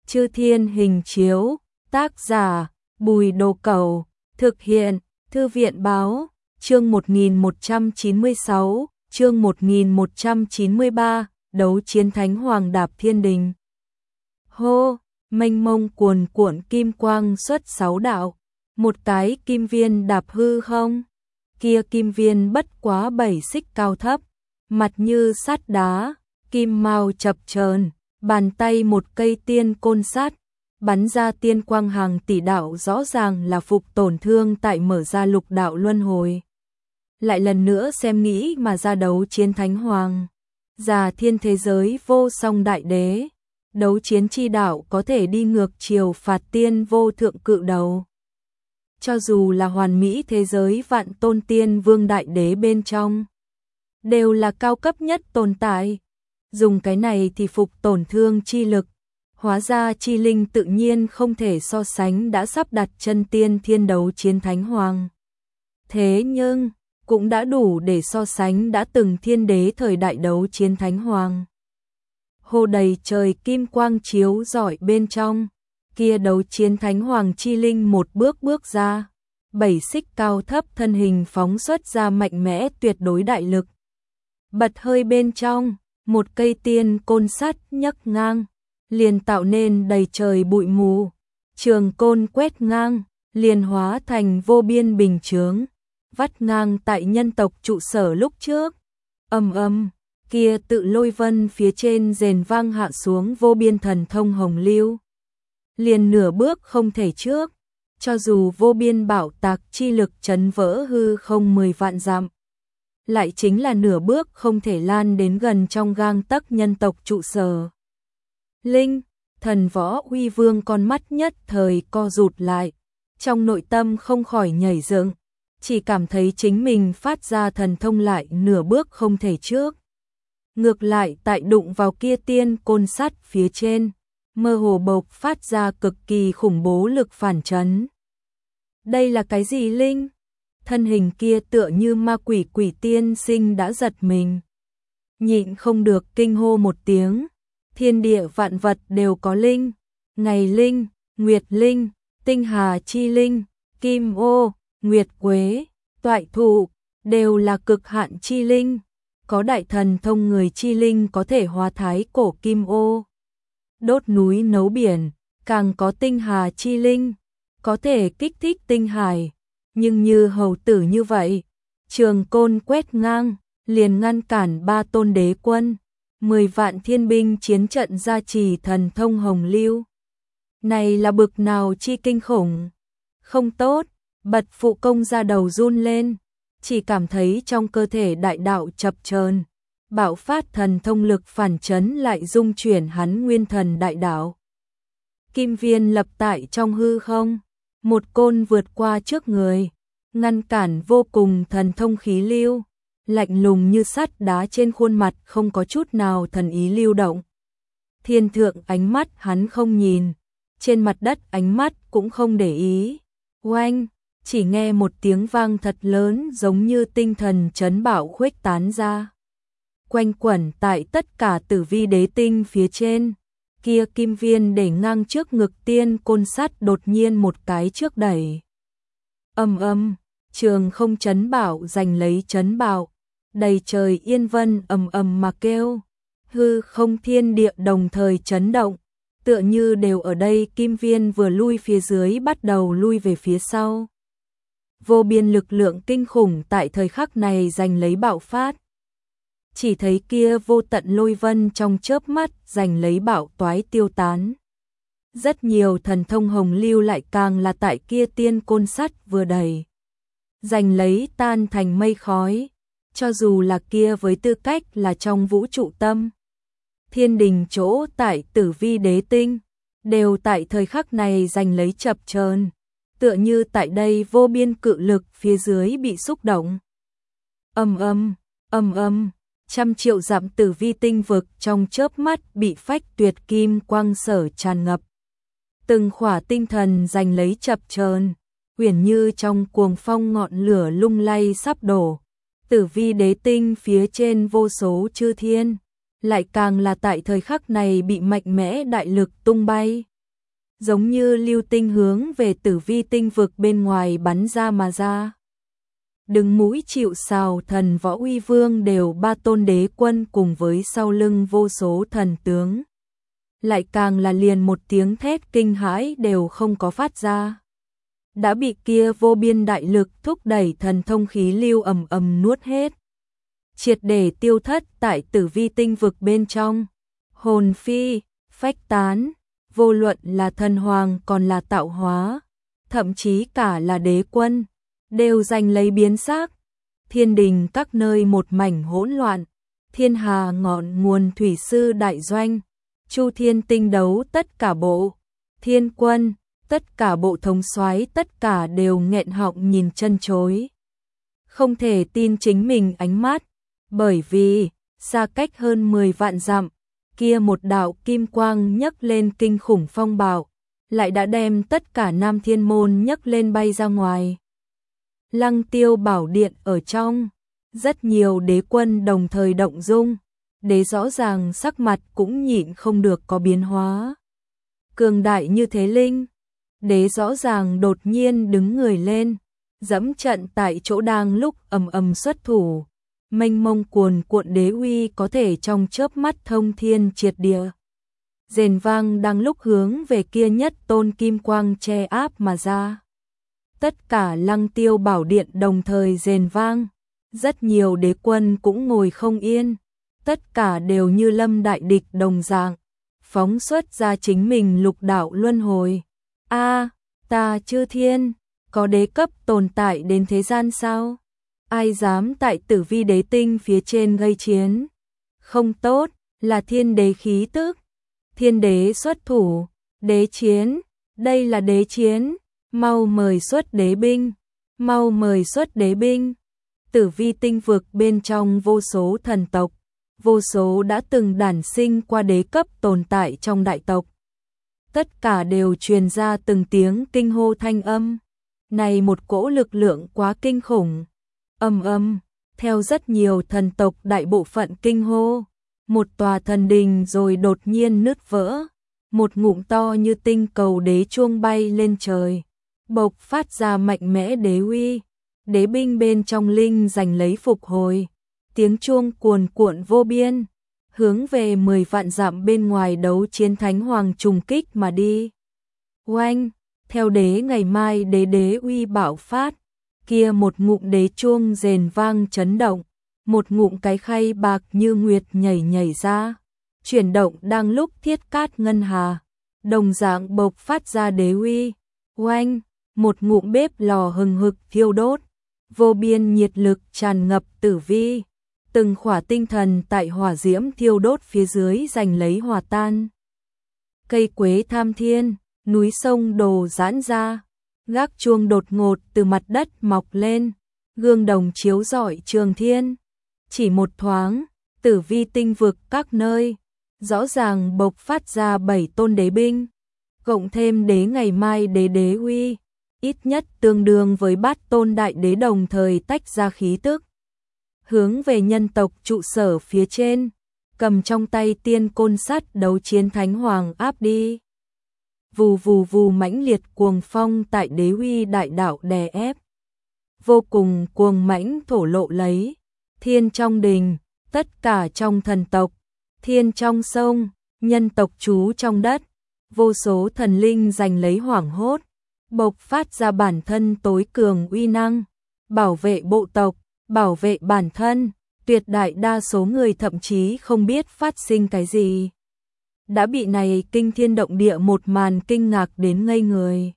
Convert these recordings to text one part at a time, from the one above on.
Chư Thiên hình chiếu, tác giả, Bùi Đồ Cẩu, thực hiện, Thư viện báo, chương 1196, chương 1193, đấu chiến Thánh Hoàng đạp thiên đình. Hô, mênh mông cuồn cuộn kim quang xuất sáu đạo, một cái kim viên đạp hư không, kia kim viên bất quá 7 xích cao thấp, mặt như sắt đá, kim mao chập chờn, bàn tay một cây tiên côn sắt, bắn ra tiên quang hàng tỷ đạo, rõ ràng là phục tổn thương tại mở ra lục đạo luân hồi. Lại lần nữa xem nghĩ mà ra đấu chiến Thánh Hoàng, già thiên thế giới vô song đại đế, đấu chiến chi đạo có thể đi ngược chiều phạt tiên vô thượng cự đầu. Cho dù là hoàn mỹ thế giới vạn tôn tiên vương đại đế bên trong, đều là cao cấp nhất tồn tại. Dùng cái này thì phục tổn thương chi lực, hóa ra chi linh tự nhiên không thể so sánh đã sắp đặt chân tiên thiên đấu chiến Thánh Hoàng. Thế nhưng, cũng đã đủ để so sánh đã từng thiên đế thời đại đấu chiến Thánh Hoàng. Hồ đầy trời kim quang chiếu rọi bên trong, kia đấu chiến Thánh Hoàng chi linh một bước bước ra, 7 xích cao thấp thân hình phóng xuất ra mạnh mẽ tuyệt đối đại lực. Bật hơi bên trong, một cây tiên côn sắt nhấc ngang, liền tạo nên đầy trời bụi mù, trường côn quét ngang, liền hóa thành vô biên bình chướng, vắt ngang tại nhân tộc trụ sở lúc trước. Ầm ầm, kia tự lôi vân phía trên rền vang hạ xuống vô biên thần thông hồng lưu, liền nửa bước không thể trước, cho dù vô biên bảo tạc chi lực chấn vỡ hư không 10 vạn dặm, lại chính là nửa bước không thể lan đến gần trong gang tấc nhân tộc trụ sở. Linh, thần võ uy vương con mắt nhất thời co rụt lại, trong nội tâm không khỏi nhảy dựng, chỉ cảm thấy chính mình phát ra thần thông lại nửa bước không thể trước. Ngược lại tại đụng vào kia tiên côn sắt phía trên, mơ hồ bộc phát ra cực kỳ khủng bố lực phản chấn. Đây là cái gì Linh? Thân hình kia tựa như ma quỷ quỷ tiên sinh đã giật mình, nhịn không được kinh hô một tiếng. Thiên địa vạn vật đều có linh, ngày linh, nguyệt linh, tinh hà chi linh, kim ô, nguyệt quế, toại thụ, đều là cực hạn chi linh. Có đại thần thông người chi linh có thể hóa thái cổ kim ô, đốt núi nấu biển, càng có tinh hà chi linh, có thể kích thích tinh hải. Nhưng như hầu tử như vậy, trường côn quét ngang, liền ngăn cản 3 tôn đế quân, 10 vạn thiên binh chiến trận gia trì thần thông hồng lưu. Này là bực nào chi kinh khủng. Không tốt, bật phụ công ra đầu run lên, chỉ cảm thấy trong cơ thể đại đạo chập chờn, bạo phát thần thông lực phản chấn lại dung chuyển hắn nguyên thần đại đạo. Kim viên lập tại trong hư không, một côn vượt qua trước người, ngăn cản vô cùng thần thông khí lưu, lạnh lùng như sắt đá, trên khuôn mặt không có chút nào thần ý lưu động. Thiên thượng ánh mắt hắn không nhìn, trên mặt đất ánh mắt cũng không để ý. Oanh, chỉ nghe một tiếng vang thật lớn giống như tinh thần chấn bạo khuếch tán ra, quanh quẩn tại tất cả tử vi đế tinh phía trên. Kia kim viên để ngang trước ngực tiên côn sắt đột nhiên một cái trước đẩy. Ầm ầm, trường không chấn bạo giành lấy chấn bạo, đầy trời yên vân ầm ầm mà kêu, hư không thiên địa đồng thời chấn động, tựa như đều ở đây. Kim viên vừa lui phía dưới bắt đầu lui về phía sau. Vô biên lực lượng kinh khủng tại thời khắc này giành lấy bạo phát. Chỉ thấy kia vô tận lôi vân trong chớp mắt giành lấy bạo toái tiêu tán. Rất nhiều thần thông hồng lưu lại càng là tại kia tiên côn sắt vừa đầy, giành lấy tan thành mây khói. Cho dù là kia với tư cách là trong vũ trụ tâm, thiên đình chỗ tại tử vi đế tinh, đều tại thời khắc này giành lấy chập chờn, tựa như tại đây vô biên cự lực phía dưới bị xúc động. Ầm ầm, ầm ầm, trăm triệu dặm tử vi tinh vực trong chớp mắt bị phách tuyệt kim quang sở tràn ngập. Từng khỏa tinh thần giành lấy chập chờn, uyển như trong cuồng phong ngọn lửa lung lay sắp đổ. Tử vi đế tinh phía trên vô số chư thiên, lại càng là tại thời khắc này bị mạnh mẽ đại lực tung bay. giống như lưu tinh hướng về tử vi tinh vực bên ngoài bắn ra mà ra. Đứng mũi chịu sào thần võ uy vương đều 3 tôn đế quân cùng với sau lưng vô số thần tướng. Lại càng là liền một tiếng thét kinh hãi đều không có phát ra. Đã bị kia vô biên đại lực thúc đẩy thần thông khí lưu ầm ầm nuốt hết. Triệt để tiêu thất tại tử vi tinh vực bên trong. Hồn phi, phách tán, vô luận là thần hoàng còn là tạo hóa, thậm chí cả là đế quân, đều giành lấy biến xác. Thiên đình các nơi một mảnh hỗn loạn, thiên hà ngọn nguồn thủy sư đại doanh, chu thiên tinh đấu tất cả bộ, thiên quân, tất cả bộ thống soái tất cả đều nghẹn họng nhìn chân chối. Không thể tin chính mình ánh mắt, bởi vì, xa cách hơn 10 vạn dặm, kia một đạo kim quang nhấc lên kinh khủng phong bạo, lại đã đem tất cả Nam Thiên Môn nhấc lên bay ra ngoài. Lăng Tiêu Bảo Điện ở trong, rất nhiều đế quân đồng thời động dung, đế rõ ràng sắc mặt cũng nhịn không được có biến hóa. Cường đại như thế linh, đế rõ ràng đột nhiên đứng người lên, dẫm trận tại chỗ đang lúc ầm ầm xuất thủ. Mênh mông cuồn cuộn đế uy có thể trong chớp mắt thông thiên triệt địa. Rền vang đang lúc hướng về kia nhất tôn kim quang che áp mà ra. Tất cả Lăng Tiêu Bảo Điện đồng thời rền vang, rất nhiều đế quân cũng ngồi không yên, tất cả đều như lâm đại địch đồng dạng, phóng xuất ra chính mình lục đạo luân hồi. A, ta chư thiên, có đế cấp tồn tại đến thế gian sao? Ai dám tại tử vi đế tinh phía trên gây chiến? Không tốt, là thiên đế khí tức. Thiên đế xuất thủ, đế chiến, đây là đế chiến, mau mời xuất đế binh, mau mời xuất đế binh. Tử vi tinh vực bên trong vô số thần tộc, vô số đã từng đản sinh qua đế cấp tồn tại trong đại tộc. Tất cả đều truyền ra từng tiếng kinh hô thanh âm. Này một cỗ lực lượng quá kinh khủng. Ầm ầm, theo rất nhiều thần tộc đại bộ phận kinh hô, một tòa thần đình rồi đột nhiên nứt vỡ, một ngụm to như tinh cầu đế chuông bay lên trời, bộc phát ra mạnh mẽ đế uy, đế binh bên trong linh giành lấy phục hồi, tiếng chuông cuồn cuộn vô biên, hướng về 10 vạn dặm bên ngoài đấu chiến thánh hoàng trùng kích mà đi. Oanh, theo đế ngày mai đế uy bạo phát, kia một ngụm đế chuông rền vang chấn động, một ngụm cái khay bạc như nguyệt nhảy ra, chuyển động đang lúc thiết cát ngân hà, đồng dạng bộc phát ra đế uy. Oanh, một ngụm bếp lò hừng hực thiêu đốt, vô biên nhiệt lực tràn ngập tử vi, từng khỏa tinh thần tại hỏa diễm thiêu đốt phía dưới giành lấy hòa tan. Cây quế tham thiên, núi sông đồ giãn ra, gác chuông đột ngột từ mặt đất mọc lên, gương đồng chiếu rọi trường thiên. Chỉ một thoáng, tử vi tinh vực các nơi, rõ ràng bộc phát ra 7 tôn đế binh, cộng thêm đế ngày mai đế uy, ít nhất tương đương với 3 tôn đại đế đồng thời tách ra khí tức. Hướng về nhân tộc trụ sở phía trên, cầm trong tay tiên côn sắt đấu chiến thánh hoàng áp đi. Vù vù vù mãnh liệt cuồng phong tại đế uy đại đạo đè ép. Vô cùng cuồng mãnh thổ lộ lấy, thiên trong đình, tất cả trong thần tộc, thiên trong sông, nhân tộc trú trong đất, vô số thần linh giành lấy hoảng hốt, bộc phát ra bản thân tối cường uy năng, bảo vệ bộ tộc, bảo vệ bản thân, tuyệt đại đa số người thậm chí không biết phát sinh cái gì. Đã bị này kinh thiên động địa một màn kinh ngạc đến ngây người.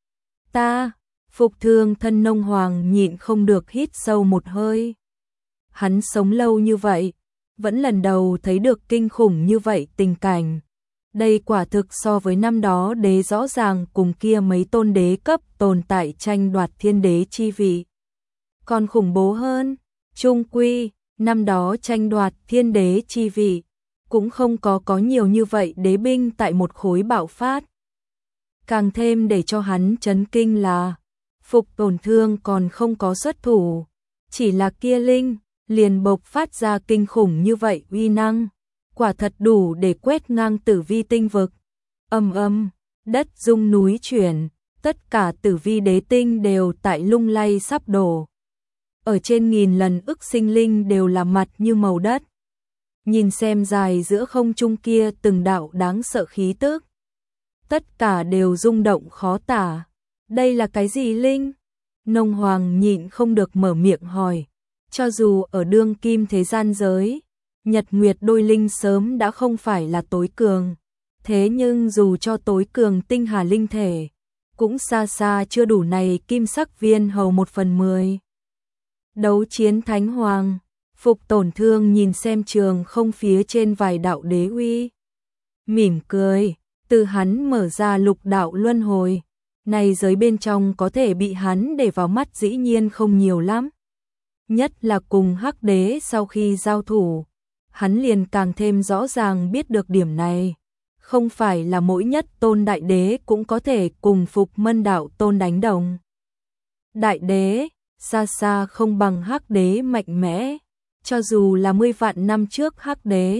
Ta, Phục Thương Thân Nông Hoàng nhịn không được hít sâu một hơi. Hắn sống lâu như vậy, vẫn lần đầu thấy được kinh khủng như vậy tình cảnh. Đây quả thực so với năm đó đế rõ ràng cùng kia mấy tôn đế cấp tồn tại tranh đoạt thiên đế chi vị. Còn khủng bố hơn, chung quy, năm đó tranh đoạt thiên đế chi vị, cũng không có nhiều như vậy đế binh tại một khối bạo phát. Càng thêm để cho hắn chấn kinh là, Phục Tổn Thương còn không có xuất thủ, chỉ là kia linh, liền bộc phát ra kinh khủng như vậy uy năng, quả thật đủ để quét ngang tử vi tinh vực. Ầm ầm, đất rung núi chuyển, tất cả tử vi đế tinh đều tại lung lay sắp đổ. Ở trên nghìn lần ức sinh linh đều là mặt như màu đất. Nhìn xem dài giữa không trung kia từng đạo đáng sợ khí tức. Tất cả đều rung động khó tả. Đây là cái gì linh? Nông Hoàng nhịn không được mở miệng hỏi. Cho dù ở đương kim thế gian giới, nhật nguyệt đôi linh sớm đã không phải là tối cường. Thế nhưng dù cho tối cường tinh hà linh thể, cũng xa xa chưa đủ này kim sắc viên hầu 1/10. Đấu chiến thánh hoàng, Phục Tổn Thương nhìn xem trường không phía trên vài đạo đế uy. Mỉm cười, từ hắn mở ra lục đạo luân hồi. Này giới bên trong có thể bị hắn để vào mắt dĩ nhiên không nhiều lắm. Nhất là cùng Hắc Đế sau khi giao thủ, hắn liền càng thêm rõ ràng biết được điểm này. Không phải là mỗi nhất tôn đại đế cũng có thể cùng Phục Mân đạo tôn đánh đồng. Đại đế, xa xa không bằng Hắc Đế mạnh mẽ. Cho dù là 10 vạn năm trước Hắc Đế,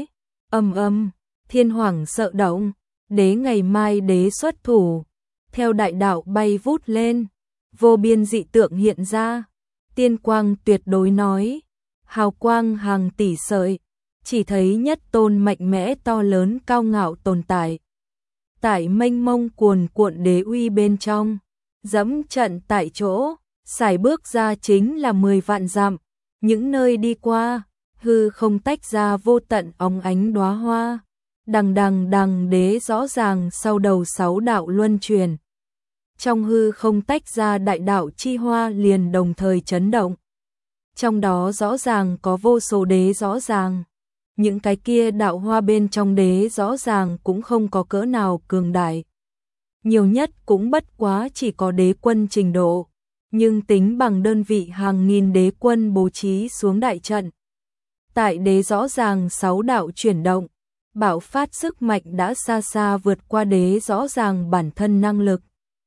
thiên hoàng sợ động, đế ngày mai đế xuất thủ. Theo đại đạo bay vút lên, vô biên dị tượng hiện ra. Tiên quang tuyệt đối nói, hào quang hàng tỷ sợi, chỉ thấy nhất tôn mạnh mẽ to lớn cao ngạo tồn tại. Tại mênh mông cuồn cuộn đế uy bên trong, dẫm trận tại chỗ, sải bước ra chính là 10 vạn dặm, những nơi đi qua, hư không tách ra vô tận óng ánh đóa hoa. Đằng đế rõ ràng sau đầu 6 đạo luân truyền. Trong hư không tách ra đại đạo chi hoa liền đồng thời chấn động. Trong đó rõ ràng có vô số đế rõ ràng. Những cái kia đạo hoa bên trong đế rõ ràng cũng không có cỡ nào cường đại. Nhiều nhất cũng bất quá chỉ có đế quân trình độ. Nhưng tính bằng đơn vị hàng nghìn đế quân bố trí xuống đại trận. Tại đế rõ ràng 6 đạo chuyển động. Bạo phát sức mạnh đã xa xa vượt qua đế rõ ràng bản thân năng lực.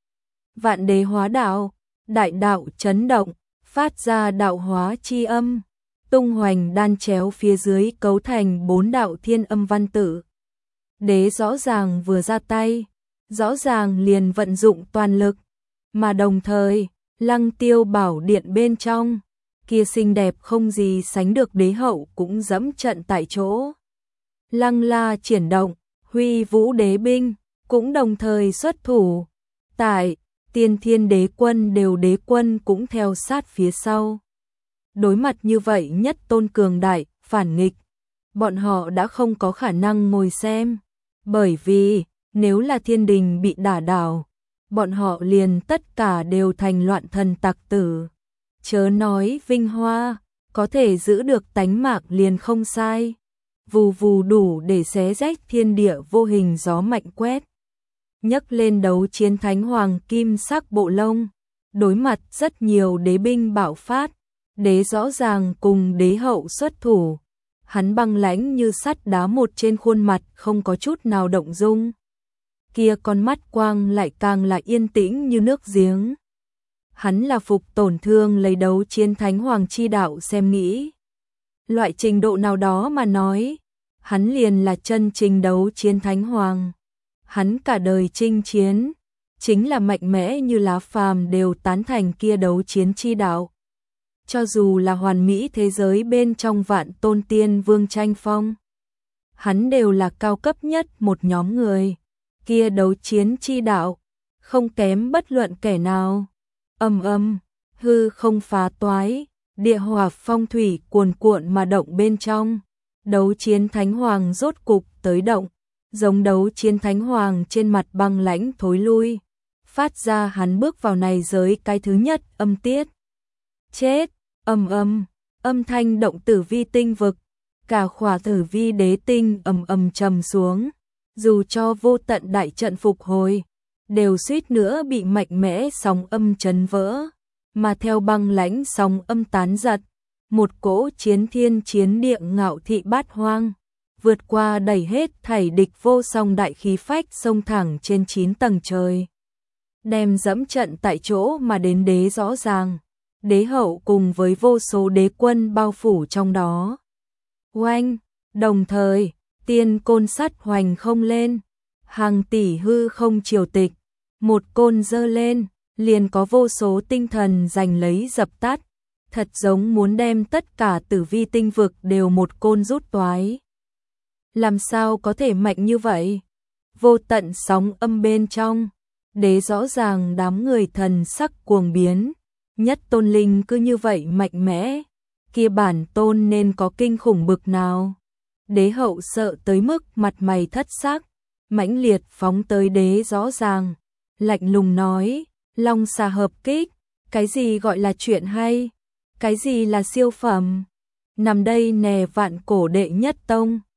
Vạn đế hóa đạo, đại đạo chấn động, phát ra đạo hóa chi âm, tung hoành đan chéo phía dưới cấu thành 4 đạo thiên âm văn tự. Đế rõ ràng vừa ra tay, rõ ràng liền vận dụng toàn lực, mà đồng thời, Lăng Tiêu Bảo Điện bên trong, kia xinh đẹp không gì sánh được đế hậu cũng dẫm trận tại chỗ. Lăng La triển động, Huy Vũ đế binh, cũng đồng thời xuất thủ. Tại Tiên Thiên đế quân đều đế quân cũng theo sát phía sau. Đối mặt như vậy nhất tôn cường đại, phản nghịch, bọn họ đã không có khả năng ngồi xem. Bởi vì, nếu là thiên đình bị đả đảo, bọn họ liền tất cả đều thành loạn thần tặc tử. Chớ nói vinh hoa, có thể giữ được tánh mạng liền không sai. Vù vù đủ để xé rách thiên địa vô hình gió mạnh quét. Nhấc lên đấu chiến thánh hoàng kim sắc bộ lông, đối mặt rất nhiều đế binh bạo phát, đế rõ ràng cùng đế hậu xuất thủ. Hắn băng lãnh như sắt đá một trên khuôn mặt không có chút nào động dung. Kia con mắt quang lại càng là yên tĩnh như nước giếng. Hắn là Phục Tổn Thương lấy đấu chiến thánh hoàng chi đạo xem nghĩ. Loại trình độ nào đó mà nói, hắn liền là chân trình đấu chiến thánh hoàng. Hắn cả đời chinh chiến, chính là mạnh mẽ như lá phàm đều tán thành kia đấu chiến chi đạo. Cho dù là hoàn mỹ thế giới bên trong vạn tôn tiên vương tranh phong, hắn đều là cao cấp nhất một nhóm người. Kia đấu chiến chi đạo, không kém bất luận kẻ nào. Hư không phá toái, địa hỏa phong thủy cuồn cuộn mà động bên trong. Đấu chiến thánh hoàng rốt cục tới động, giống đấu chiến thánh hoàng trên mặt băng lãnh thối lui. Phát ra hắn bước vào này giới cái thứ nhất âm tiết. Chết, âm thanh động tử vi tinh vực, cả khỏa tử vi đế tinh trầm xuống. Dù cho vô tận đại trận phục hồi, đều suýt nữa bị mạnh mẽ sóng âm chấn vỡ, mà theo băng lãnh sóng âm tán giật, một cỗ chiến thiên chiến địa ngạo thị bát hoang, vượt qua đẩy hết thảy địch vô song đại khí phách xông thẳng trên 9 tầng trời. Đem dẫm trận tại chỗ mà đến đế rõ ràng, đế hậu cùng với vô số đế quân bao phủ trong đó. Oanh, đồng thời, tiên côn sắt hoành không lên, hàng tỷ hư không triều tịch, một côn giơ lên, liền có vô số tinh thần giành lấy dập tắt, thật giống muốn đem tất cả tử vi tinh vực đều một côn rút toái. Làm sao có thể mạnh như vậy? Vô tận sóng âm bên trong, đế rõ ràng đám người thần sắc cuồng biến, nhất tôn linh cứ như vậy mạnh mẽ, kia bản tôn nên có kinh khủng bực nào. Đế hậu sợ tới mức mặt mày thất sắc, mãnh liệt phóng tới đế rõ ràng, lạnh lùng nói, long xà hợp kích, cái gì gọi là chuyện hay, cái gì là siêu phẩm, nằm đây nè vạn cổ đệ nhất tông.